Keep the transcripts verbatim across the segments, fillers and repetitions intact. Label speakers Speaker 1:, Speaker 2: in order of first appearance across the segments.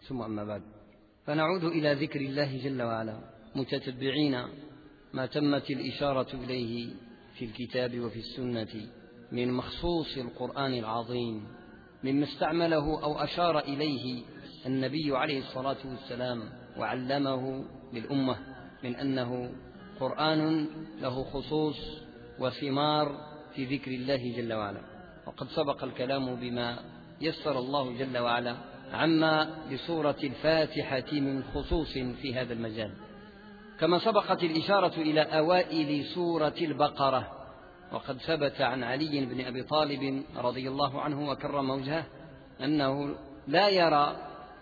Speaker 1: ثم أما بعد، فنعود إلى ذكر الله جل وعلا متتبعين ما تمت الإشارة إليه في الكتاب وفي السنة من مخصوص القرآن العظيم، مما استعمله أو أشار إليه النبي عليه الصلاة والسلام وعلمه للأمة من أنه قرآن له خصوص وثمار في ذكر الله جل وعلا. وقد سبق الكلام بما يسر الله جل وعلا عما لسورة الفاتحة من خصوص في هذا المجال، كما سبقت الإشارة إلى أوائل سورة البقرة. وقد ثبت عن علي بن أبي طالب رضي الله عنه وكرم وجهه أنه لا يرى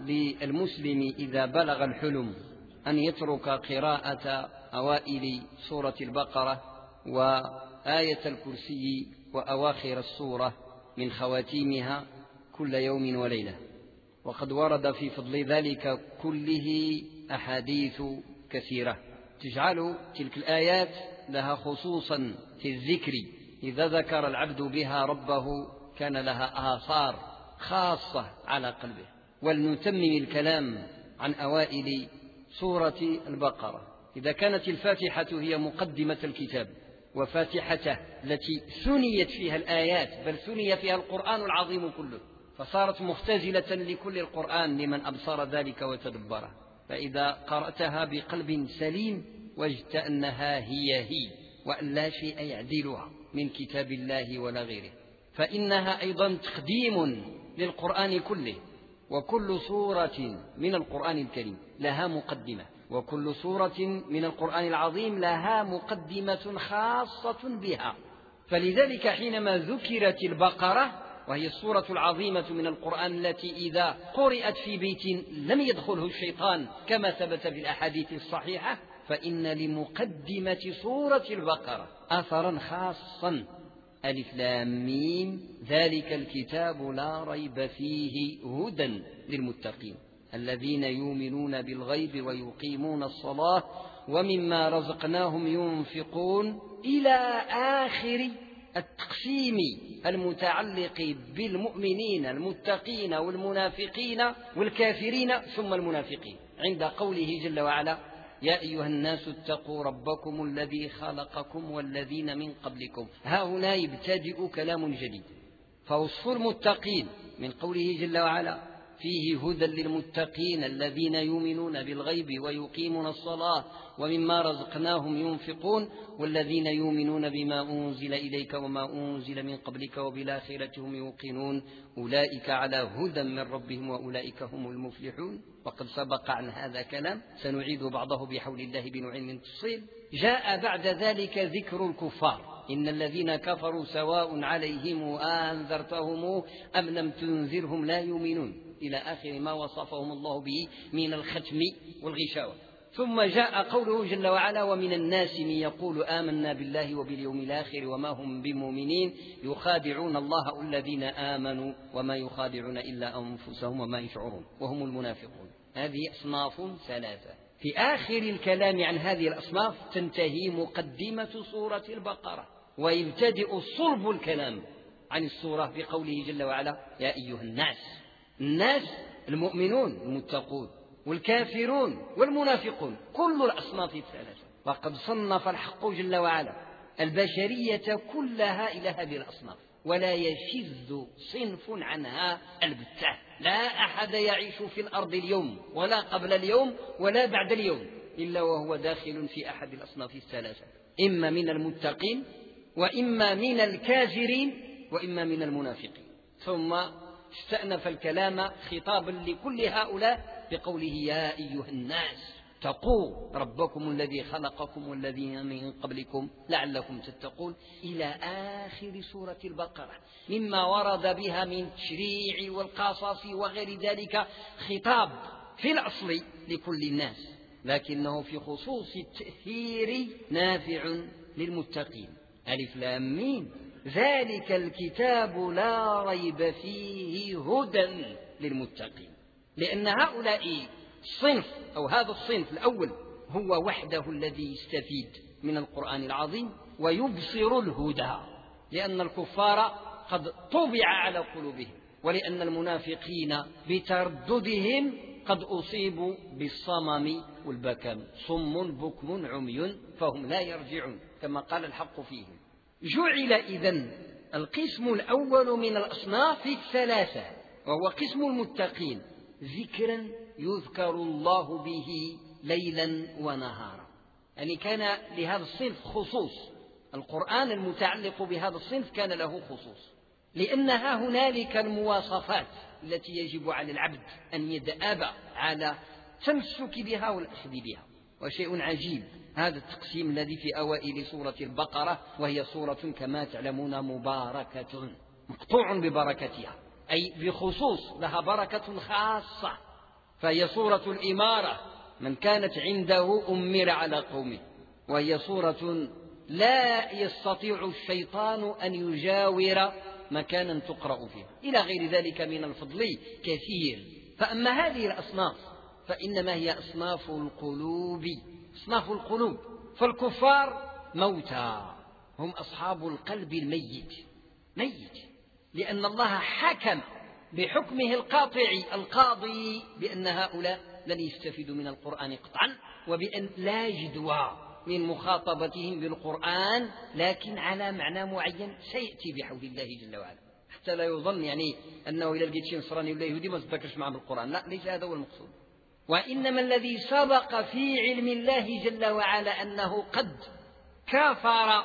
Speaker 1: للمسلم إذا بلغ الحلم أن يترك قراءة أوائل سورة البقرة وآية الكرسي وأواخر السورة من خواتيمها كل يوم وليلة. وقد ورد في فضل ذلك كله أحاديث كثيرة تجعل تلك الآيات لها خصوصا في الذكر، إذا ذكر العبد بها ربه كان لها آثار خاصة على قلبه. ولنتمم الكلام عن أوائل سورة البقرة. إذا كانت الفاتحة هي مقدمة الكتاب وفاتحته التي ثنيت فيها الآيات، بل ثني فيها القرآن العظيم كله، فصارت مختزلة لكل القرآن لمن أبصر ذلك وتدبره. فإذا قرأتها بقلب سليم وجدت أنها هي هي وأن لا شيء يعدلها من كتاب الله ولا غيره، فإنها أيضا تقديم للقرآن كله. وكل سورة من القرآن الكريم لها مقدمة، وكل سورة من القرآن العظيم لها مقدمة خاصة بها. فلذلك حينما ذكرت البقرة وهي السورة العظيمة من القرآن التي إذا قرأت في بيت لم يدخله الشيطان كما ثبت في الأحاديث الصحيحة، فإن لمقدمة سورة البقرة أثرا خاصا: ألف لام ميم ذلك الكتاب لا ريب فيه هدى للمتقين الذين يؤمنون بالغيب ويقيمون الصلاة ومما رزقناهم ينفقون، إلى آخر التقسيم المتعلق بالمؤمنين المتقين والمنافقين والكافرين ثم المنافقين، عند قوله جل وعلا: يا أيها الناس اتقوا ربكم الذي خلقكم والذين من قبلكم. ها هنا يبتدئ كلام جديد، فوصف المتقين من قوله جل وعلا: فيه هدى للمتقين الذين يؤمنون بالغيب ويقيمون الصلاة ومما رزقناهم ينفقون والذين يؤمنون بما أنزل إليك وما أنزل من قبلك وبالآخرة هم يوقنون أولئك على هدى من ربهم وأولئك هم المفلحون. وقد سبق عن هذا كلام سنعيد بعضه بحول الله بنوع من تفصيل. جاء بعد ذلك ذكر الكفار: إن الذين كفروا سواء عليهم أنذرتهم أم لم تنذرهم لا يؤمنون، إلى آخر ما وصفهم الله به من الختم والغشاوة. ثم جاء قوله جل وعلا: ومن الناس من يقول آمنا بالله وباليوم الآخر وما هم بمؤمنين يخادعون الله الذين آمنوا وما يخادعون إلا أنفسهم وما يشعرون وهم المنافقون. هذه أصناف ثلاثة. في آخر الكلام عن هذه الأصناف تنتهي مقدمة سورة البقرة، ويبتدئ صلب الكلام عن السورة بقوله جل وعلا: يا أيها الناس. الناس المؤمنون المتقون والكافرون والمنافقون، كل الأصناف الثلاثة. وقد صنف الحق جل وعلا البشرية كلها إلى هذه الأصناف، ولا يشذ صنف عنها البتة. لا أحد يعيش في الأرض اليوم ولا قبل اليوم ولا بعد اليوم إلا وهو داخل في أحد الأصناف الثلاثة، إما من المتقين وإما من الكافرين وإما من المنافقين. ثم استأنف الكلام خطابا لكل هؤلاء بقوله: يا أيها الناس اتقوا ربكم الذي خلقكم والذين من قبلكم لعلكم تتقون، إلى آخر سورة البقرة، مما ورد بها من التشريع والقصص وغير ذلك خطاب في الأصل لكل الناس، لكنه في خصوص التأثير نافع للمتقين. ألف لام ميم ذلك الكتاب لا ريب فيه هدى للمتقين، لأن هؤلاء الصنف أو هذا الصنف الأول هو وحده الذي يستفيد من القرآن العظيم ويبصر الهدى، لأن الكفار قد طبع على قلوبهم، ولأن المنافقين بترددهم قد أصيبوا بالصمم والبكم، صم بكم عمي فهم لا يرجعون كما قال الحق فيهم. جعل إذن القسم الأول من الأصناف الثلاثة وهو قسم المتقين ذكرا يذكر الله به ليلا ونهارا، يعني كان لهذا الصنف خصوص، القرآن المتعلق بهذا الصنف كان له خصوص، لأنها هنالك المواصفات التي يجب على العبد أن يدأب على التمسك بها والأخذ بها. وشيء عجيب هذا التقسيم الذي في أوائل سورة البقرة، وهي سورة كما تعلمون مباركة مقطوع ببركتها، أي بخصوص لها بركة خاصة، فهي سورة الإمارة، من كانت عنده أمر على قومه، وهي سورة لا يستطيع الشيطان أن يجاور مكانا تقرأ فيها، إلى غير ذلك من الفضل كثير. فأما هذه الأصناف فإنما هي أصناف القلوب، أصناف القلوب، فالكفار موتى، هم أصحاب القلب الميت، ميت لأن الله حكم بحكمه القاطع القاضي بأن هؤلاء لن يستفيدوا من القرآن قطعا، وبأن لا جدوى من مخاطبتهم بالقرآن، لكن على معنى معين سيأتي بحول الله جل وعلا، حتى لا يظن يعني أنه إذا لقيت شي نصراني ولا يهودي ما تذكرش معه بالقرآن، لا، ليس هذا هو المقصود. وإنما الذي سبق في علم الله جل وعلا أنه قد كفر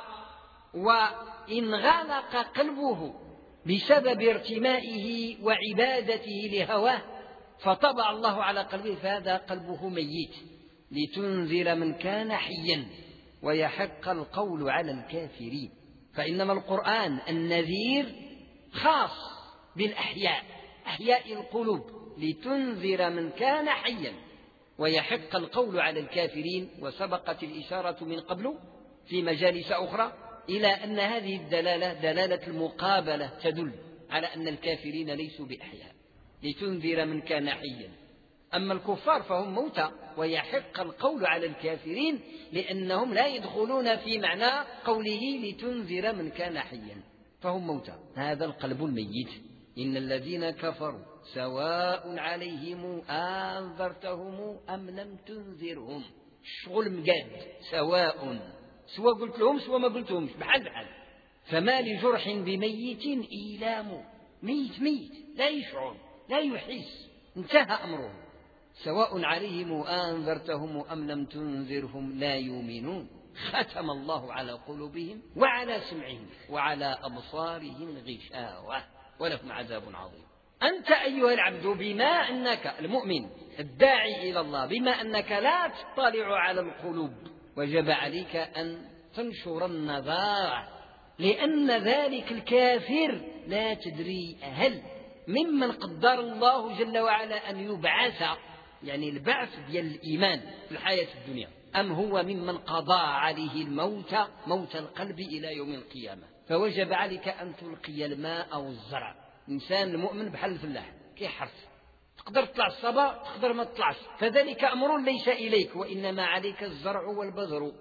Speaker 1: وإن غلق قلبه بسبب ارتمائه وعبادته لهواه فطبع الله على قلبه، فهذا قلبه ميت، لتنذر من كان حيا ويحق القول على الكافرين. فإنما القرآن النذير خاص بالأحياء، أحياء القلوب، لتنذر من كان حيا ويحق القول على الكافرين. وسبقت الإشارة من قبل في مجالس أخرى إلى أن هذه الدلالة دلالة المقابلة تدل على أن الكافرين ليسوا بأحياء، لتنذر من كان حيا. أما الكفار فهم موتى ويحق القول على الكافرين، لأنهم لا يدخلون في معنى قوله لتنذر من كان حيا، فهم موتى. هذا القلب الميت. إن الذين كفروا سواء عليهم أنذرتهم أم لم تنذرهم، الشغل مقاد، سواء، سواء قلت لهم سواء ما قلت لهمش، بحال بحال. فما لجرح بميت إيلام، ميت ميت لا يشعر لا يحس، انتهى أمره. سواء عليهم أنذرتهم أم لم تنذرهم لا يؤمنون، ختم الله على قلوبهم وعلى سمعهم وعلى أبصارهم غشاوة ولهم عذاب عظيم. أنت أيها العبد بما أنك المؤمن الداعي إلى الله، بما أنك لا تطلع على القلوب، وجب عليك أن تنشر النظارة، لأن ذلك الكافر لا تدري هل ممن قدر الله جل وعلا أن يبعث، يعني البعث ديال الإيمان في الحياة الدنيا، أم هو ممن قضى عليه الموت، موت القلب إلى يوم القيامة. فوجب عليك أن تلقي الماء أو الزرع. إنسان المؤمن بحال الفلاح كيحرث، تقدر تطلع الصبا تقدر ما تطلعش، فذلك أمر ليس إليك، وإنما عليك الزرع والبذر.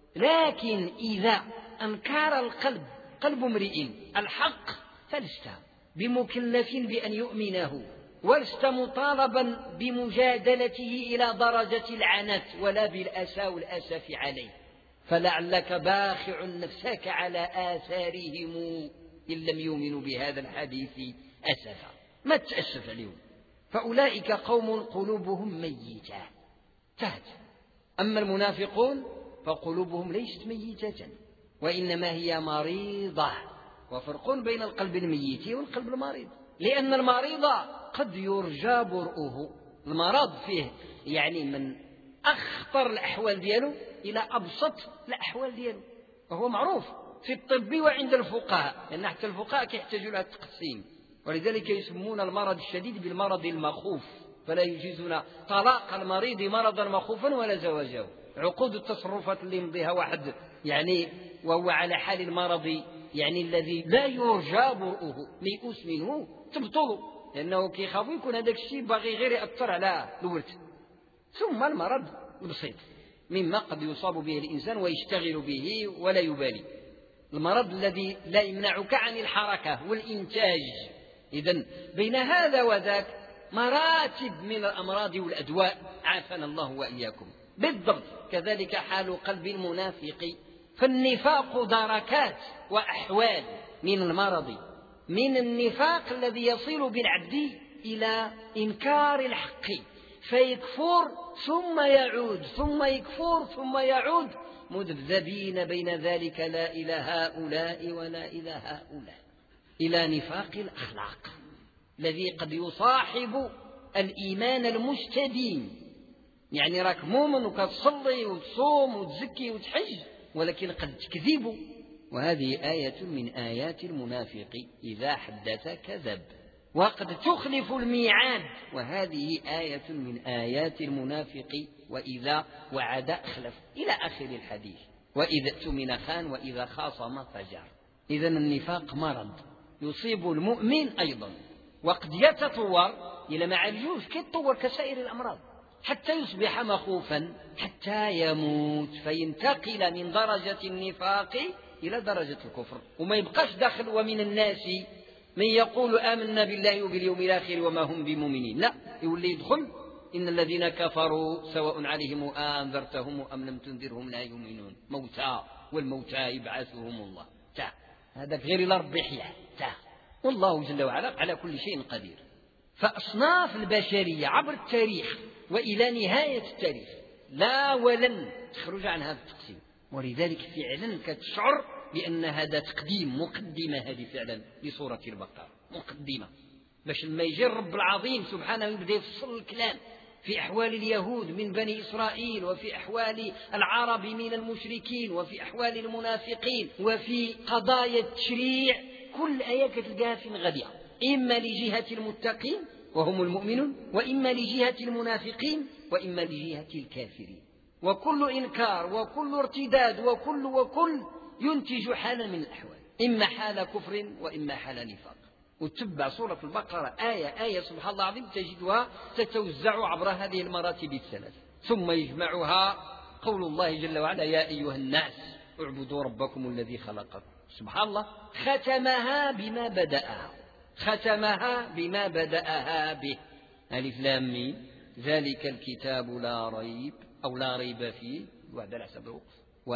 Speaker 1: لكن إذا أنكر القلب، قلب امرئ الحق، فلست بمكلف بأن يؤمنه، ولست مطالبا بمجادلته إلى درجة العنت ولا بالأسى والأسف عليه. فلعلك باخع نفسك على آثارهم إن لم يؤمنوا بهذا الحديث أسفا، ما تأسف اليوم. فأولئك قوم قلوبهم ميتة تهت. أما المنافقون فقلوبهم ليست ميتة وإنما هي مريضة. وفرق بين القلب الميت والقلب المريض، لأن المريض قد يرجى برؤه، المرض فيه يعني من أخطر الأحوال دياله إلى أبسط الأحوال دياله، وهو معروف في الطب وعند الفقهاء، لأن حتى الفقهاء كيحتاجوا لها التقسيم، ولذلك يسمون المرض الشديد بالمرض المخوف، فلا يجيزون طلاق المريض مرضا مخوفا ولا زواجه. عقود التصرفات اللي يمضيها واحد يعني وهو على حال المرض يعني الذي لا يرجى برؤه ميؤوس منه تبطل، لأنه كيخاف يكون هذاك الشيء باغي غير يأثر على الورث. ثم المرض البسيط مما قد يصاب به الإنسان ويشتغل به ولا يبالي، المرض الذي لا يمنعك عن الحركة والإنتاج. إذن بين هذا وذاك مراتب من الأمراض والأدواء، عافانا الله وإياكم. بالضبط كذلك حال قلب المنافق، فالنفاق دركات وأحوال من المرض، من النفاق الذي يصل بالعبد إلى إنكار الحق فيكفر ثم يعود ثم يكفر ثم يعود، مذبذبين بين ذلك لا إلى هؤلاء ولا إلى هؤلاء، إلى نفاق الأخلاق الذي قد يصاحب الإيمان المستديم. يعني راك مؤمن وكتصلي وتصوم وتزكي وتحج، ولكن قد تكذب، وهذه آية من آيات المنافق، إذا حدث كذب. وقد تخلف الميعاد، وهذه آية من آيات المنافق، وإذا وعد أخلف، إلى آخر الحديث. وإذا اؤتمن خان وإذا خاصم فجر. إذن النفاق مرض يصيب المؤمن أيضا، وقد يتطور إلى ما عالجوش كيتطور كسائر الأمراض حتى يصبح مخوفا حتى يموت، فينتقل من درجة النفاق إلى درجة الكفر، وما يبقاش داخل. ومن الناس من يقول آمنا بالله وباليوم الآخر وما هم بمؤمنين، لا، يولي يدخل إن الذين كفروا سواء عليهم أنذرتهم أم لم تنذرهم لا يؤمنون، موتى والموتى يبعثهم الله. تا هذا غير إلى رب يحيى، تا والله جل وعلا على كل شيء قدير. فأصناف البشرية عبر التاريخ وإلى نهاية التاريخ لا ولن تخرج عن هذا التقسيم، ولذلك فعلا كتشعر بأن هذا تقديم، مقدمة هذه فعلا لسورة البقرة، مقدمة باش لما يجي الرب العظيم سبحانه يبدأ يفصل الكلام في أحوال اليهود من بني إسرائيل، وفي أحوال العرب من المشركين، وفي أحوال المنافقين، وفي قضايا التشريع. كل آية كتلقاها في غادية، إما لجهة المتقين وهم المؤمنون، وإما لجهة المنافقين، وإما لجهة الكافرين. وكل إنكار وكل ارتداد وكل وكل ينتج حالا من الأحوال، إما حال كفر وإما حال نفاق. وتتبع سورة البقرة آية آية سبحان الله العظيم تجدها تتوزع عبر هذه المراتب الثلاث، ثم يجمعها قول الله جل وعلا يا أيها الناس اعبدوا ربكم الذي خلقكم. سبحان الله، ختمها بما بدأها، ختمها بما بدأها به، ألف لام ميم ذلك الكتاب لا ريب أو لا ريب فيه، وعد على حسب الوقف،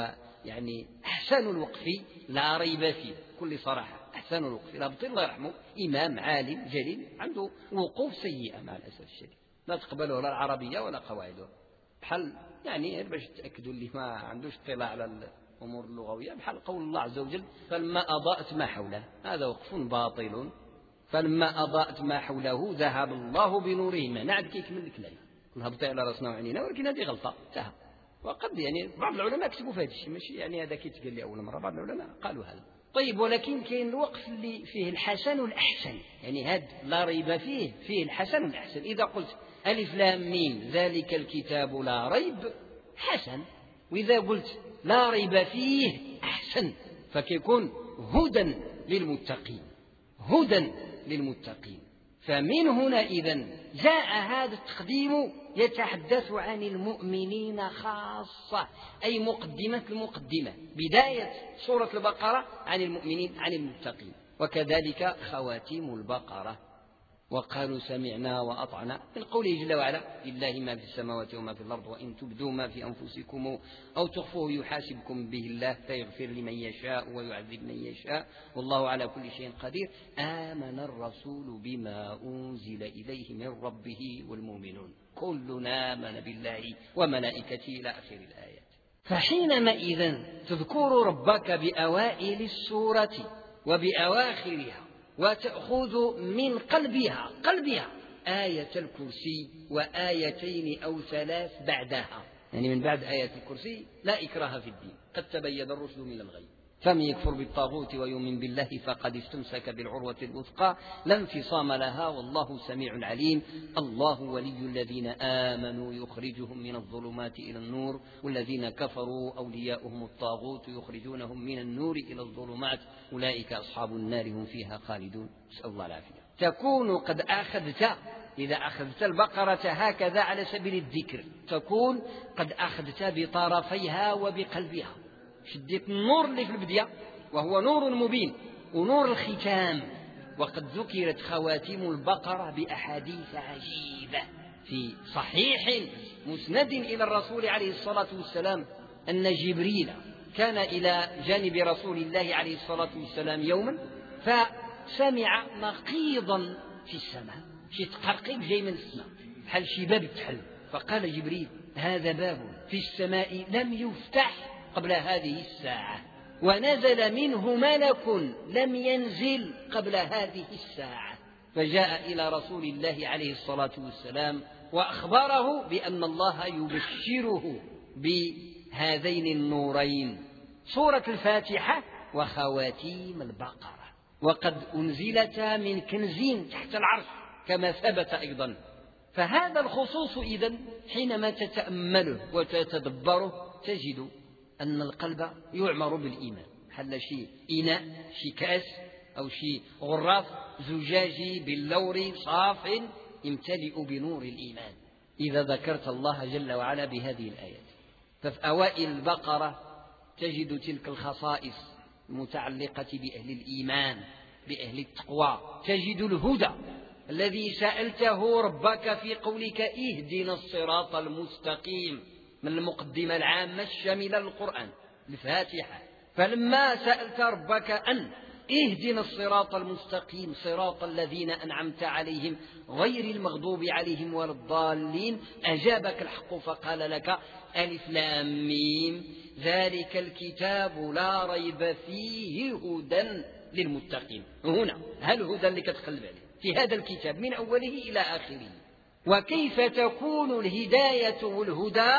Speaker 1: ويعني أحسن الوقف لا ريب فيه، كل صراحة أحسن الوقف. الأبطي الله يرحمه إمام عالم جليل عنده وقوف سيئة مع الأسف الشديد، لا تقبله لا العربية ولا قواعده، بحال يعني باش تأكدوا اللي ما عندوش اطلاع على الأمور اللغوية، بحال قول الله عز وجل فلما أضاءت ما حوله، هذا وقف باطل. فلما أضاءت ما حوله ذهب الله بنورهما، نعد كيكمل الكلام كلها بطيء على راسنا وعينينا، ولكن هذه غلطة انتهى. وقد يعني بعض العلماء كتبوا في هذا الشيء، ماشي يعني هذا كيتقال لي أول مرة، بعض العلماء قالوا هذا. طيب ولكن كاين الوقف اللي فيه الحسن والأحسن، يعني هذا لا ريب فيه فيه الحسن والأحسن. إذا قلت ألف لام ميم ذلك الكتاب لا ريب حسن، وإذا قلت لا ريب فيه أحسن، فكيكون هدى للمتقين، هدى للمتقين. فمن هنا إذن جاء هذا التقديم يتحدث عن المؤمنين خاصة، أي مقدمة المقدمة، بداية سورة البقرة عن المؤمنين عن المتقين، وكذلك خواتيم البقرة. وقالوا سمعنا وأطعنا، من قوله جل وعلا لله ما في السماوات وما في الأرض وإن تبدوا ما في أنفسكم أو تخفوه يحاسبكم به الله فيغفر لمن يشاء ويعذب من يشاء والله على كل شيء قدير. آمن الرسول بما أنزل إليه من ربه والمؤمنون كلنا آمن بالله وملائكته إلى آخر الآيات. فحينما إذن تذكر ربك بأوائل السورة وبأواخرها وتأخذ من قلبها قلبها آية الكرسي وآيتين أو ثلاث بعدها، يعني من بعد آية الكرسي لا إكراه في الدين قد تبين الرشد من الغي، فمن يكفر بالطاغوت ويؤمن بالله فقد استمسك بالعروة الوثقى لا انفصام لها والله سميع عليم. الله ولي الذين آمنوا يخرجهم من الظلمات إلى النور والذين كفروا أولياؤهم الطاغوت يخرجونهم من النور إلى الظلمات أولئك أصحاب النار هم فيها خالدون. نسأل الله العافية. تكون قد أخذت، إذا أخذت البقرة هكذا على سبيل الذكر تكون قد أخذت بطرفيها وبقلبها، شديت النور اللي في البداية وهو نور مبين ونور الختام وقد ذكرت خواتيم البقرة بأحاديث عجيبة في صحيح مسند إلى الرسول عليه الصلاة والسلام أن جبريل كان إلى جانب رسول الله عليه الصلاة والسلام يوما فسمع نقيضا في السماء، شي تقرقيق جاي من السماء بحال شي باب تحل، فقال جبريل هذا باب في السماء لم يفتح قبل هذه الساعة، ونزل منه ملك لم ينزل قبل هذه الساعة. فجاء إلى رسول الله عليه الصلاة والسلام وأخبره بأن الله يبشره بهذين النورين، سورة الفاتحة وخواتيم البقرة، وقد أنزلتا من كنز تحت العرش كما ثبت أيضا. فهذا الخصوص إذن حينما تتأمله وتتدبره تجد أن القلب يعمر بالإيمان، حل شيء إناء، شي كأس أو شي غراف زجاجي باللور صاف يمتلئ بنور الإيمان إذا ذكرت الله جل وعلا بهذه الآيات. ففي أوائل البقرة تجد تلك الخصائص المتعلقة بأهل الإيمان بأهل التقوى، تجد الهدى الذي سألته ربك في قولك اهدنا الصراط المستقيم من المقدمة العامة الشاملة للقرآن الفاتحة. فلما سألت ربك أن اهدنا الصراط المستقيم صراط الذين أنعمت عليهم غير المغضوب عليهم ولا الضالين، أجابك الحق فقال لك ألف لام ميم ذلك الكتاب لا ريب فيه هدى للمتقين. هنا هل هدى اللي كتقلب عليه في هذا الكتاب من أوله إلى آخره. وكيف تكون الهداية والهدى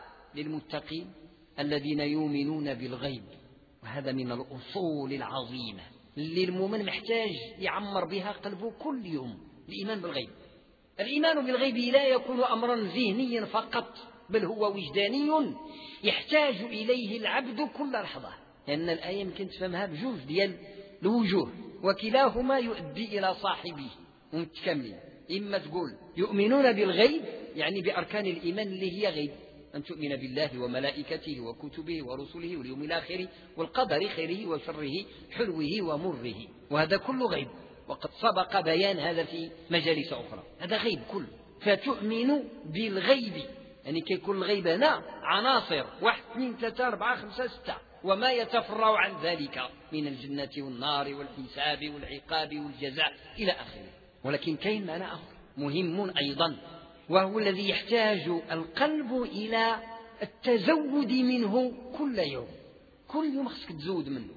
Speaker 1: للمتقين الذين يؤمنون بالغيب؟ وهذا من الأصول العظيمة اللي المؤمن محتاج يعمر بها قلبه كل يوم، الإيمان بالغيب. الإيمان بالغيب لا يكون أمرا ذهنيا فقط، بل هو وجداني يحتاج إليه العبد كل لحظة، لأن الآية يمكن تفهمها بجوج ديال الوجوه وكلاهما يؤدي إلى صاحبه متكاملين. إما تقول يؤمنون بالغيب يعني بأركان الإيمان اللي هي غيب، أن تؤمن بالله وملائكته وكتبه ورسله واليوم الآخر والقدر خيره وشره حلوه ومره، وهذا كله غيب، وقد سبق بيان هذا في مجالس أخرى. هذا غيب كله. فتؤمن بالغيب يعني كيكون الغيب هنا عناصر واحد اثنين ثلاثة أربعة خمسة ستة وما يتفرع عن ذلك من الجنة والنار والحساب والعقاب والجزاء إلى آخره. ولكن كاين معنى آخر مهم أيضا، وهو الذي يحتاج القلب إلى التزود منه كل يوم، كل يوم خصك تزود منه،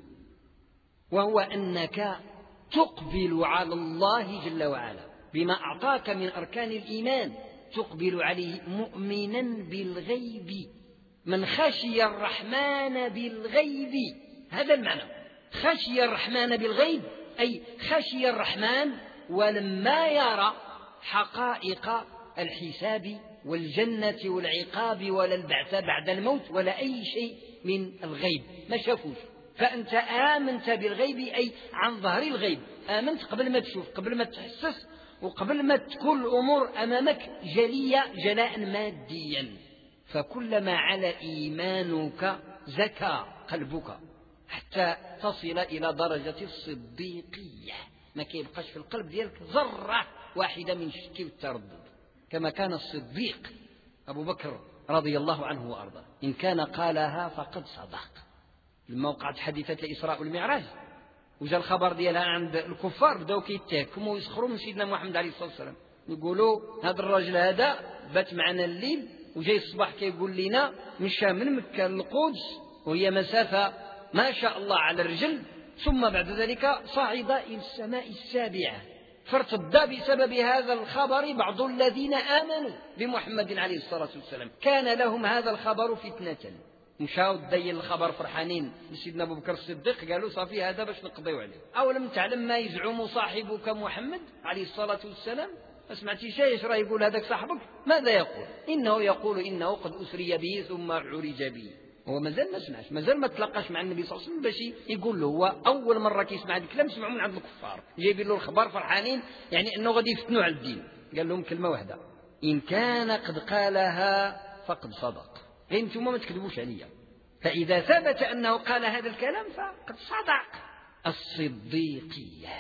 Speaker 1: وهو أنك تقبل على الله جل وعلا بما أعطاك من أركان الإيمان، تقبل عليه مؤمنا بالغيب، من خشي الرحمن بالغيب. هذا المعنى، خشي الرحمن بالغيب أي خشي الرحمن ولما يرى حقائق الحساب والجنة والعقاب ولا البعث بعد الموت ولا أي شيء من الغيب ما شافوش. فأنت آمنت بالغيب أي عن ظهر الغيب، آمنت قبل ما تشوف، قبل ما تحسس، وقبل ما تكون الأمور أمامك جلية جلاء ماديا. فكلما على إيمانك زكى قلبك حتى تصل إلى درجة الصديقية، ما كيبقاش في القلب ديالك ذرة واحدة من الشك والتردد، كما كان الصديق أبو بكر رضي الله عنه وأرضاه، إن كان قالها فقد صدق. لما وقعت حادثة الإسراء والمعراج وجاء الخبر ديالها عند الكفار، بداو كيتهكموا ويسخروا من سيدنا محمد عليه الصلاة والسلام، يقولوا هذا الرجل هذا بات معنا الليل وجاي الصباح كيقول لنا مشى من مكة للقدس وهي مسافة ما شاء الله على الرجل، ثم بعد ذلك صعد إلى السماء السابعة. فارتد بسبب هذا الخبر بعض الذين آمنوا بمحمد عليه الصلاة والسلام، كان لهم هذا الخبر فتنة، مشاو دايل الخبر فرحانين لسيدنا أبو بكر الصديق، قالوا صافي هذا باش نقضيو عليه. أولم تعلم ما يزعم صاحبك محمد عليه الصلاة والسلام؟ ما سمعتي شيء راه يقول هذاك صاحبك؟ ماذا يقول؟ إنه يقول إنه قد أسري به ثم عرج به. هو مازال ما سمعش، مازال ما تلاقاش مع النبي صلى الله عليه وسلم باش يقول له، هو أول مرة كيسمع هذا الكلام سمعوا من عند الكفار جايبين له الخبر فرحانين، يعني أنه غادي يفتنوا على الدين. قال لهم كلمة واحدة، إن كان قد قالها فقد صدق، غير انتم ما تكذبوش عليا. فإذا ثبت أنه قال هذا الكلام فقد صدق. الصديقية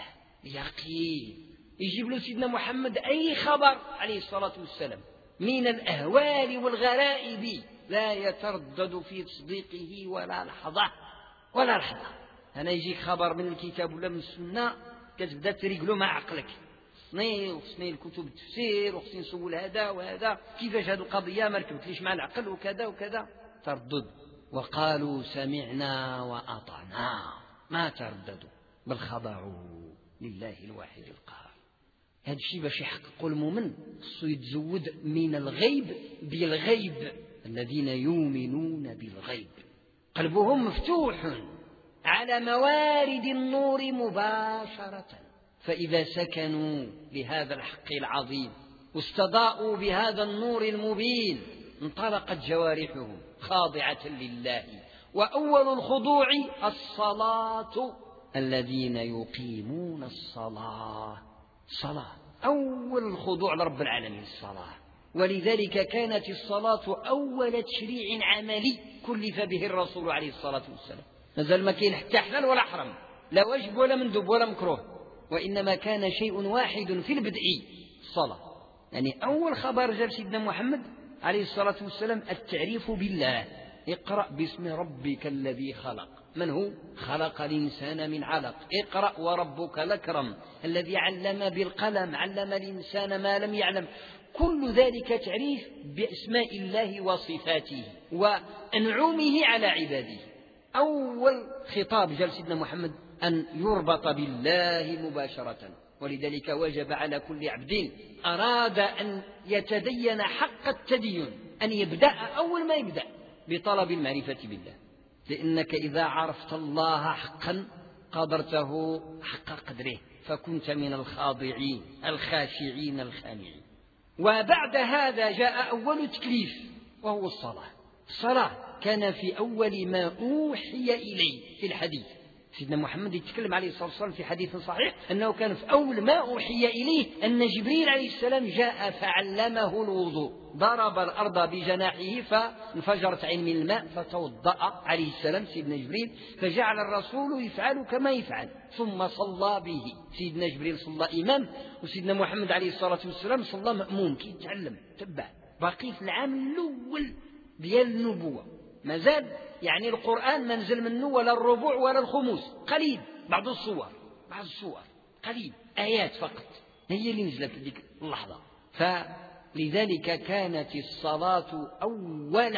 Speaker 1: يقين. يجيب له سيدنا محمد أي خبر عليه الصلاة والسلام من الأهوال والغرائب لا يتردد في تصديقه ولا لحظة ولا لحظة. أنا يجيك خبر من الكتاب ولا من السنة كتبدا تريقلو مع عقلك، خصني وخصني الكتب التفسير وخصني نسول هذا وهذا كيفاش هذه القضية ما ركبتليش مع العقل وكذا وكذا. تردد. وقالوا سمعنا وأطعنا، ما ترددوا بل خضعوا لله الواحد القهار. هذا الشيء باش يحققوا المؤمن خصو يتزود من الغيب بالغيب، الذين يؤمنون بالغيب قلبهم مفتوح على موارد النور مباشرة، فإذا سكنوا لهذا الحق العظيم واستضاءوا بهذا النور المبين انطلقت جوارحهم خاضعة لله. وأول الخضوع الصلاة، الذين يقيمون الصلاة. صلاة أول الخضوع لرب العالمين الصلاة. ولذلك كانت الصلاة أول تشريع عملي كلف به الرسول عليه الصلاة والسلام. نزل ما كاين حتى حلال ولا حرام، لا واجب ولا مندوب ولا مكروه، وإنما كان شيء واحد في البدء الصلاة. يعني أول خبر جاء سيدنا محمد عليه الصلاة والسلام التعريف بالله. اقرأ باسم ربك الذي خلق. من هو؟ خلق الإنسان من علق. اقرأ وربك الأكرم الذي علم بالقلم، علم الإنسان ما لم يعلم. كل ذلك تعريف بأسماء الله وصفاته وأنعمه على عباده. أول خطاب جاء سيدنا محمد أن يربط بالله مباشرة. ولذلك وجب على كل عبد أراد أن يتدين حق التدين أن يبدأ أول ما يبدأ بطلب المعرفة بالله، لأنك إذا عرفت الله حقا قدرته حق قدره فكنت من الخاضعين الخاشعين الخانعين. وبعد هذا جاء أول تكليف وهو الصلاة. الصلاة كان في أول ما أوحي إليه في الحديث. سيدنا محمد يتكلم عليه الصلاة والسلام في حديث صحيح أنه كان في أول ما أوحي إليه أن جبريل عليه السلام جاء فعلمه الوضوء، ضرب الأرض بجناحه فانفجرت عين من الماء فتوضأ عليه السلام سيدنا جبريل، فجعل الرسول يفعل كما يفعل ثم صلى به. سيدنا جبريل صلى إمام وسيدنا محمد عليه الصلاة والسلام صلى مأموم كي يتعلم تبع. باقي في العام الأول ديال النبوة مازال، يعني القرآن ما نزل منه ولا الربع ولا الخموس، قليل، بعض الصور بعض الصور قليل، آيات فقط هي اللي نزلت في ذيك اللحظة. فلذلك كانت الصلاة أول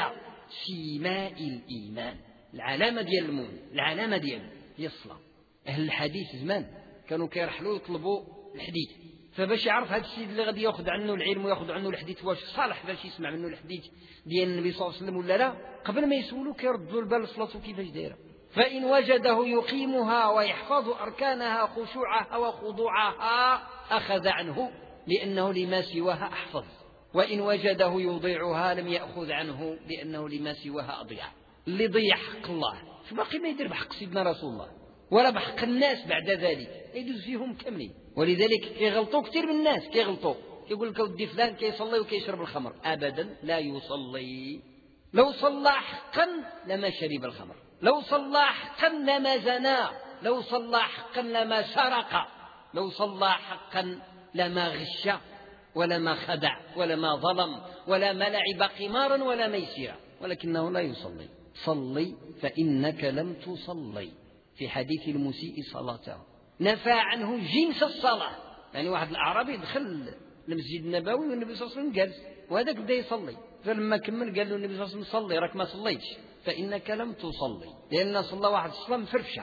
Speaker 1: سيماء الإيمان، العلامة ديال المؤمن، العلامة ديال هي الصلاة. أهل الحديث زمان كانوا كيرحلوا يطلبوا الحديث، فباش يعرف هذا السيد اللي غادي ياخذ عنه العلم وياخذ عنه الحديث واش صالح باش يسمع منه الحديث ديال النبي صلى الله عليه وسلم ولا لا، قبل ما يسولوا كيردوا البال صلاته كيفاش دايره. فإن وجده يقيمها ويحفظ أركانها خشوعها وخضوعها أخذ عنه لأنه لما سواها أحفظ، وإن وجده يضيعها لم يأخذ عنه لأنه لما سواها أضيع. اللي ضيع حق الله فباقي ما يدير بحق سيدنا رسول الله ولا بحق الناس بعد ذلك، يدوز فيهم كاملين. ولذلك كيغلطوا كثير من الناس، كيغلطوا يقول لك ودي فلان كيصلي وكيشرب الخمر، أبدا لا يصلي. لو صلى حقا لما شرب الخمر، لو صلى حقا لما زنى، لو صلى حقا لما سرق، لو صلى حقا لما غش ولا ما خدع ولا ما ظلم ولا ما لعب قمارا ولا ميسرا، ولكنه لا يصلي. صلي فإنك لم تصلي. في حديث المسيء صلاته نفى عنه جنس الصلاة. يعني واحد الأعرابي دخل المسجد النبوي والنبي صلى الله عليه وسلم جالس وهذاك بدا يصلي، فلما كمل قال له النبي صلى الله عليه وسلم صلي راك ما صليتش، فإنك لم تصلي، لأن صلى واحد الصلاة مفرفشة.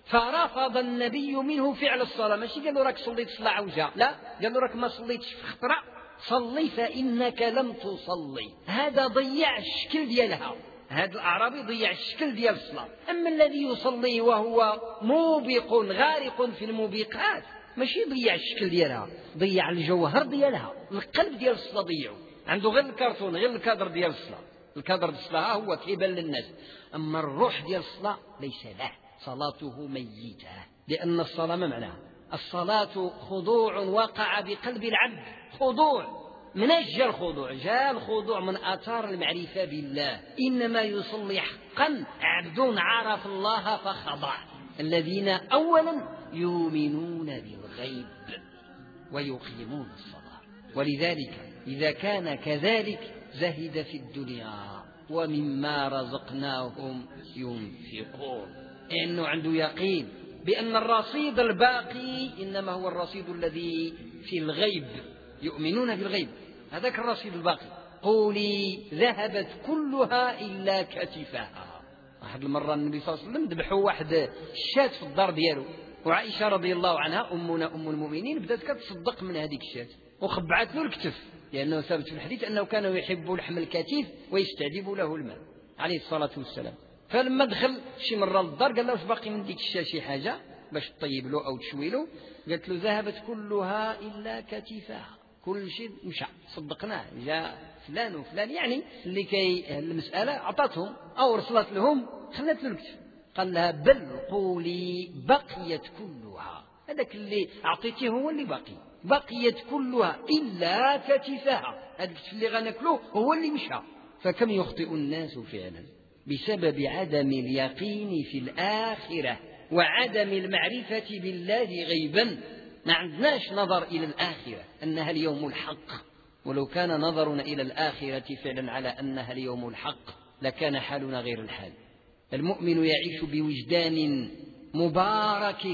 Speaker 1: فرفض النبي منه فعل الصلاة، ماشي قال له راك صليت صلاة عوجة، لا، قال له راك ما صليتش في خطرة، صلي فإنك لم تصلي. هذا ضيع الشكل ديالها، هذا الأعرابي ضيع الشكل ديال الصلاة. أما الذي يصلي وهو موبق غارق في الموبقات ماشي ضيع الشكل ديالها، ضيع الجوهر ديالها، القلب ديال الصلاة ضيعه، عنده غير الكرتون غير الكادر ديال الصلاة. الكادر ديال الصلاة هو كيبان للناس، أما الروح ديال الصلاة ليس له، صلاته ميتة. لأن الصلاة ما معناها؟ الصلاة خضوع وقع بقلب العبد، خضوع. من أجل الخضوع جاء الخضوع من آثار المعرفة بالله. إنما يصلي حقا عبد عرف الله فخضع. الذين أولا يؤمنون بالغيب ويقيمون الصلاة. ولذلك إذا كان كذلك زهد في الدنيا ومما رزقناهم ينفقون، لأنه عنده يقين بأن الرصيد الباقي إنما هو الرصيد الذي في الغيب. يؤمنون بالغيب، هذاك الرصيد الباقي. قولي ذهبت كلها إلا كتفها. واحد المرة النبي صلى الله عليه وسلم ذبحوا واحد الشاة في الدار دياله، وعائشة رضي الله عنها أمنا أم المؤمنين بدأت كتصدق من هذيك الشاة وخبعت له الكتف، لأنه ثابت في الحديث أنه كانوا يحبوا لحم الكتف ويستعذبوا له الماء عليه الصلاة والسلام. فلما دخل شي مرة للدار قال له واش باقي من ديك الشاة شي حاجة باش تطيب له أو تشوي له؟ قالت له ذهبت كلها إلا كتفها، كل شيء مشى صدقناه، جاء فلان وفلان يعني اللي كي المسألة أعطتهم أو رسلت لهم خلت له الكتف. قال لها بل قولي بقيت كلها، هذاك اللي أعطيته هو اللي باقي، بقيت كلها إلا كتفها، هذا الكتف اللي غناكله هو اللي مشى. فكم يخطئ الناس فعلا بسبب عدم اليقين في الآخرة وعدم المعرفة بالله غيبا. ما عندناش نظر إلى الآخرة أنها اليوم الحق، ولو كان نظرنا إلى الآخرة فعلا على أنها اليوم الحق لكان حالنا غير الحال. المؤمن يعيش بوجدان مبارك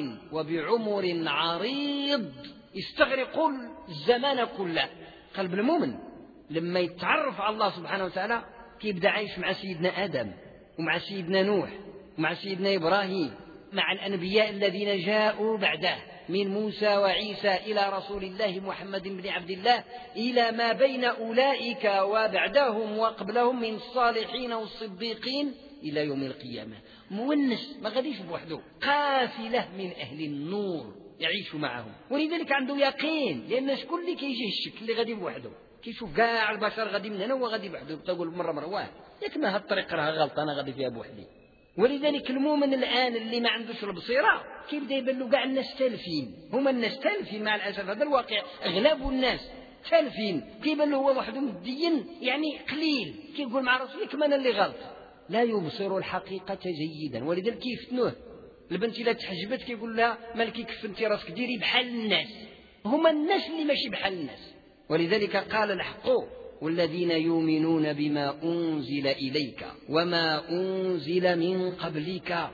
Speaker 1: وبعمر عريض يستغرق الزمان كله. قلب المؤمن لما يتعرف على الله سبحانه وتعالى كيبدأ عايش مع سيدنا آدم ومع سيدنا نوح ومع سيدنا إبراهيم، مع الأنبياء الذين جاءوا بعده من موسى وعيسى إلى رسول الله محمد بن عبد الله، إلى ما بين أولئك وبعدهم وقبلهم من الصالحين والصديقين إلى يوم القيامة. مونس ما غاديش بوحده، قافلة من أهل النور يعيش معهم. ولذلك عنده يقين، لأن شكون اللي كيجيه الشك اللي غادي بوحده؟ كيشوف كاع البشر غادي من هنا وغادي بوحده، تقول مرة مرة واه ياك ما هاد الطريق راها غلطة أنا غادي فيها بوحدي. ولذلك المؤمن الآن اللي ما عندوش البصيرة كيبدا يبان له كاع الناس تالفين، هما الناس تالفين مع الأسف، هذا الواقع، أغلب الناس تالفين، كيبان له هو وحده مدين يعني قليل، كيقول مع رسولي كما أنا اللي غلط، لا يبصر الحقيقة جيدا. ولذلك كيفتنوه. البنت إلا تحجبت كيقول لها مالكي كفنتي راسك ديري بحال الناس، هما الناس اللي ماشي بحال الناس. ولذلك قال الحق والذين يؤمنون بما أنزل إليك وما أنزل من قبلك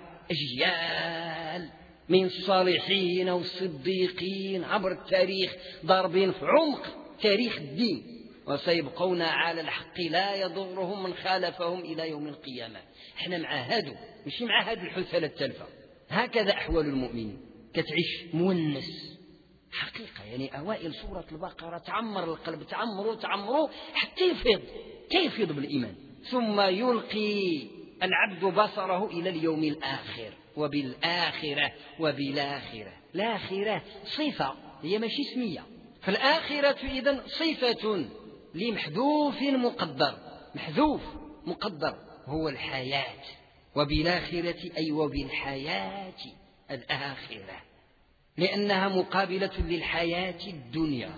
Speaker 1: أجيال من الصالحين والصديقين عبر التاريخ ضاربين في عمق تاريخ الدين، وسيبقون على الحق لا يضرهم من خالفهم إلى يوم القيامة. احنا مع هادو مش مع هاد الحثالة التلفة. هكذا أحوال المؤمنين، كتعيش مونس حقيقة. يعني أوائل سورة البقرة تعمر القلب، تعمره تعمره حتى يفيض يفيض بالإيمان. ثم يلقي العبد بصره إلى اليوم الآخر وبالآخرة وبالآخرة. الآخرة صفة هي ماشي اسمية، فالآخرة إذن صفة لمحذوف مقدر، محذوف مقدر هو الحياة، وبالآخرة أي وبالحياة الآخرة، لأنها مقابلة للحياة الدنيا.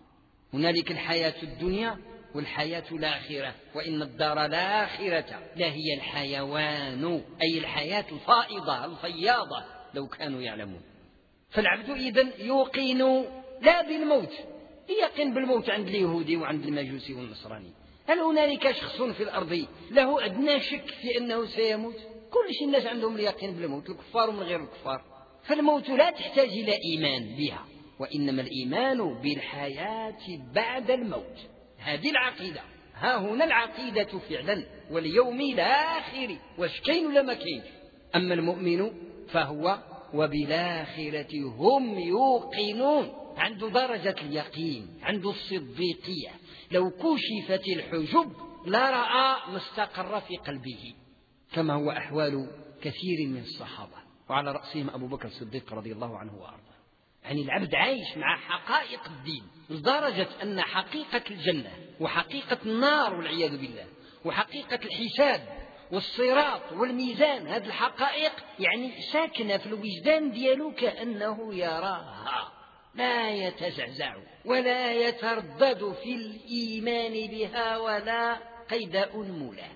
Speaker 1: هنالك الحياة الدنيا والحياة الآخرة، وإن الدار الآخرة لهي الحيوان، أي الحياة الفائضة الفياضة لو كانوا يعلمون. فالعبد إذن يوقن لا بالموت، يقين بالموت عند اليهودي وعند المجوسي والنصراني. هل هنالك شخص في الأرض له أدنى شك في أنه سيموت؟ كل شيء الناس عندهم اليقين بالموت، الكفار ومن غير الكفار. فالموت لا تحتاج إلى إيمان بها، وإنما الإيمان بالحياة بعد الموت. هذه العقيدة، ها هنا العقيدة فعلا، واليوم الآخر واش كاين ولا ما كاين. أما المؤمن فهو وبالآخرة هم يوقنون، عنده درجة اليقين، عنده الصديقية. لو كشفت الحجب لرأى ما استقر في قلبه، كما هو أحوال كثير من الصحابة، وعلى رأسهم أبو بكر الصديق رضي الله عنه وأرضاه. يعني العبد عايش مع حقائق الدين لدرجة أن حقيقة الجنة وحقيقة النار والعياذ بالله وحقيقة الحساب والصراط والميزان، هذه الحقائق يعني ساكنة في الوجدان ديالو كأنه يراها، لا يتزعزع ولا يتردد في الإيمان بها ولا قيد أنملة،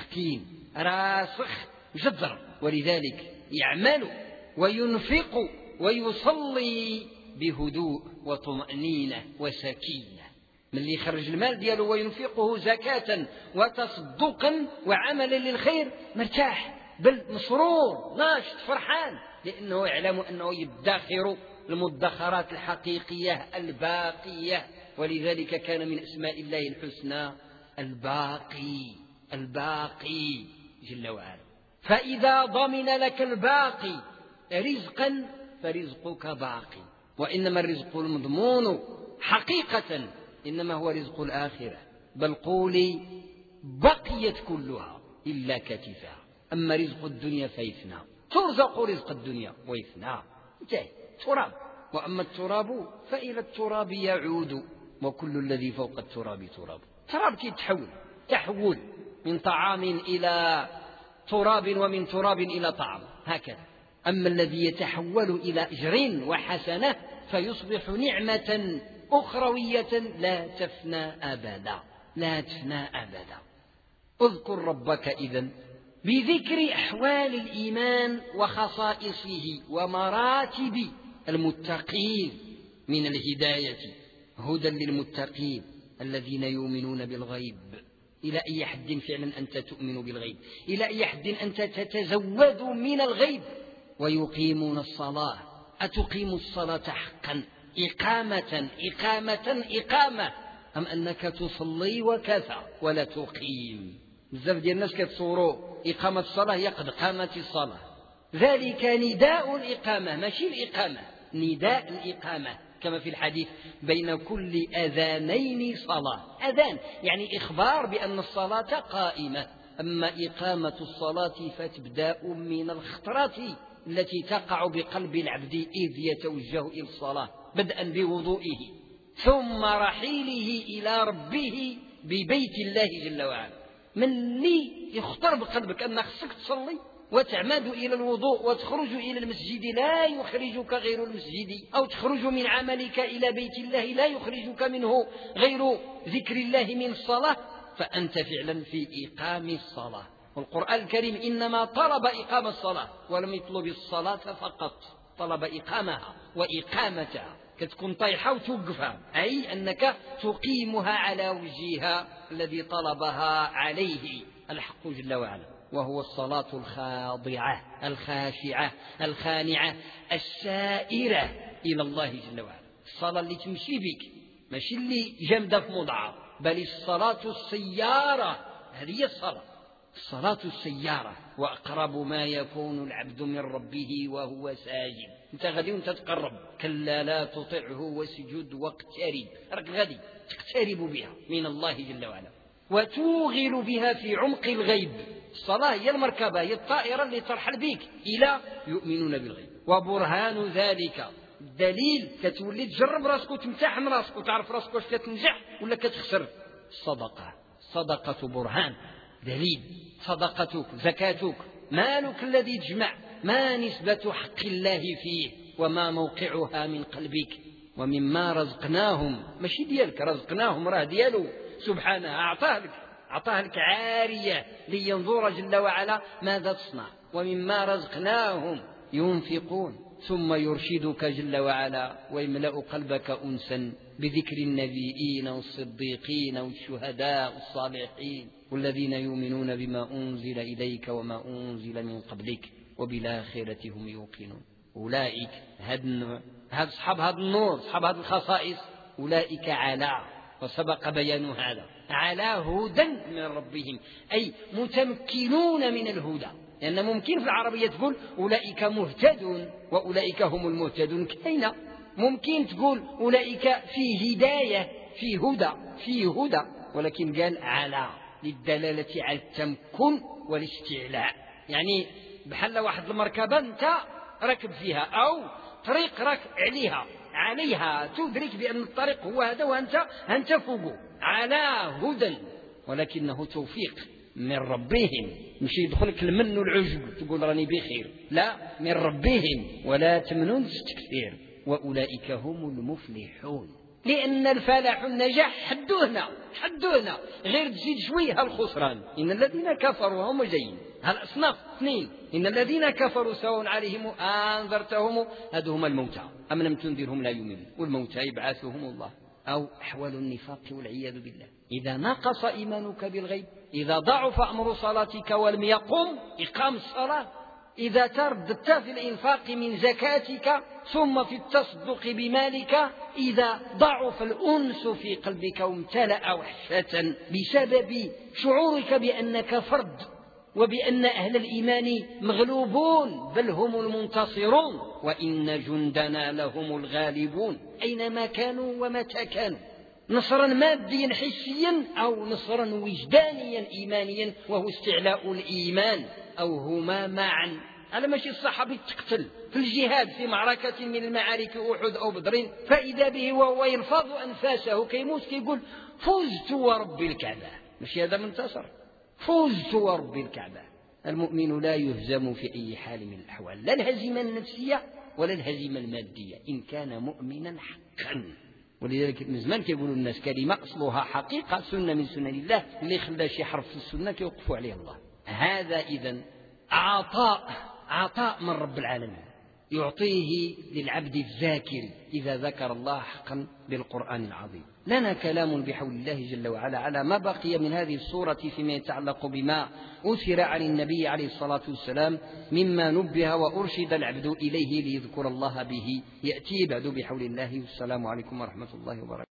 Speaker 1: يقين راسخ جذر. ولذلك يعمل وينفق ويصلي بهدوء وطمأنينة وسكينة. من اللي يخرج المال دياله وينفقه زكاة وتصدقا وعملا للخير مرتاح بل مسرور ناشط فرحان، لأنه يعلم أنه يدخر المدخرات الحقيقية الباقية. ولذلك كان من أسماء الله الحسنى الباقي، الباقي جل وعلا. فإذا ضمن لك الباقي رزقا فرزقك باقي، وإنما الرزق المضمون حقيقة إنما هو رزق الآخرة. بل قولي بقيت كلها إلا كتفها، أما رزق الدنيا فيفنى، ترزق رزق الدنيا ويفنى، انتهي تراب. وأما التراب فإلى التراب يعود، وكل الذي فوق التراب تراب. تراب كي تحول تحول من طعام إلى تراب ومن تراب إلى طعام هكذا. أما الذي يتحول إلى أجر وحسنة فيصبح نعمة أخروية لا تفنى أبدا، لا تفنى أبدا. اذكر ربك إذن بذكر أحوال الإيمان وخصائصه ومراتب المتقين من الهداية. هدى للمتقين الذين يؤمنون بالغيب. إلى أي حد فعلا أنت تؤمن بالغيب؟ إلى أي حد أنت تتزود من الغيب؟ ويقيمون الصلاة. أتقيم الصلاة حقا إقامة إقامة إقامة، أم أنك تصلي وكفى ولا تقيم؟ بزاف ديال الناس كتصوروا إقامة الصلاة هي قد قامت الصلاة. ذلك نداء الإقامة ماشي الإقامة، نداء الإقامة، كما في الحديث بين كل أذانين صلاة. أذان يعني إخبار بأن الصلاة قائمة. أما إقامة الصلاة فتبدأ من الخطرة التي تقع بقلب العبد إذ يتوجه إلى الصلاة، بدءا بوضوئه ثم رحيله إلى ربه ببيت الله جل وعلا. من اللي يخطر بقلبك أنك خصك تصلي وتعمد إلى الوضوء وتخرج إلى المسجد لا يخرجك غير المسجد، أو تخرج من عملك إلى بيت الله لا يخرجك منه غير ذكر الله من الصلاة، فأنت فعلا في إقام الصلاة. والقرآن الكريم إنما طلب إقام الصلاة ولم يطلب الصلاة فقط، طلب إقامها وإقامتها، كتكون طيحة وتوقفها، أي أنك تقيمها على وجهها الذي طلبها عليه الحق جل وعلا، وهو الصلاة الخاضعة الخاشعة الخانعة السائرة إلى الله جل وعلا. الصلاة اللي تمشي بك ماشي اللي جامدة في موضعها، بل الصلاة السيارة، هذه الصلاة الصلاة السيارة. وأقرب ما يكون العبد من ربه وهو ساجد. انت غادي وانت تقرب، كلا لا تطعه واسجد واقترب، راك غادي تقترب بها من الله جل وعلا وتوغل بها في عمق الغيب. الصلاة هي المركبة، هي الطائرة اللي ترحل بك إلى يؤمنون بالغيب. وبرهان ذلك دليل كتولي تجرب راسك وتمتحن راسك وتعرف راسك واش كتنجح ولا كتخسر. الصدقة، صدقة برهان دليل. صدقتك زكاتك مالك الذي تجمع، ما نسبة حق الله فيه وما موقعها من قلبك. ومما رزقناهم، ماشي ديالك، رزقناهم راه ديالو سبحانه، أعطاه لك أعطاه لك عارية لينظر جل وعلا ماذا تصنع. ومما رزقناهم ينفقون. ثم يرشدك جل وعلا ويملأ قلبك أنسا بذكر النبيين والصديقين والشهداء والصالحين والذين يؤمنون بما أنزل إليك وما أنزل من قبلك وبالآخرة هم يوقنون. أولئك هاد هاد أصحاب هذا النور، أصحاب هذه الخصائص، أولئك على، وسبق بيان هذا، على هدى من ربهم، أي متمكنون من الهدى. لأن ممكن في العربية تقول أولئك مهتدون وأولئك هم المهتدون، كاينة. ممكن تقول أولئك في هداية، في هدى، في هدى، ولكن قال على للدلالة على التمكن والاستعلاء. يعني بحال واحد المركبة أنت ركب فيها أو طريق راك عليها عليها تدرك بأن الطريق هو هذا وأنت أنت فوقه على هدى، ولكنه توفيق من ربهم. مش يدخلك المن والعجب تقول راني بخير، لا، من ربهم ولا تمنون تستكثير. وأولئك هم المفلحون. لأن الفلاح والنجاح حدوا هنا حدوا هنا، غير تزيد شويه الخسران. إن الذين كفروا هم جايين هالأصناف اثنين، إن الذين كفروا سواء عليهم أنذرتهم هذو هما الموتى أم لم تنذرهم لا يؤمنون، والموتى يبعثهم الله. أو أحوال النفاق والعياذ بالله. إذا نقص إيمانك بالغيب، إذا ضعف أمر صلاتك ولم يقم إقام الصلاة، إذا ترددت في الإنفاق من زكاتك ثم في التصدق بمالك، إذا ضعف الأنس في قلبك وامتلأ وحشة بسبب شعورك بأنك فرد وبأن أهل الإيمان مغلوبون بل هم المنتصرون وإن جندنا لهم الغالبون أينما كانوا ومتى كانوا، نصرا ماديا حسيا أو نصرا وجدانيا إيمانيا وهو استعلاء الإيمان أو هما معا. على ماشي الصحابي تقتل في الجهاد في معركة من المعارك أحد أو بدر فإذا به وهو يلفظ أنفاسه كيموت كيقول فزت ورب الكعبة، مش هذا منتصر، فزت ورب الكعبة. المؤمن لا يهزم في أي حال من الأحوال، لا الهزيمة النفسية ولا الهزيمة المادية إن كان مؤمنا حقا. ولذلك من زمان كيقولوا الناس كلمة أصلها حقيقة سنة من سنن الله، اللي خلى شي حرف في السنة كيوقفوا عليه الله. هذا إذن عطاء عطاء من رب العالمين يعطيه للعبد الذاكر إذا ذكر الله حقا بالقرآن العظيم. لنا كلام بحول الله جل وعلا على ما بقي من هذه السورة فيما يتعلق بما أثر عن النبي عليه الصلاة والسلام مما نبه وأرشد العبد إليه ليذكر الله به، يأتي بعد بحول الله. والسلام عليكم ورحمة الله وبركاته.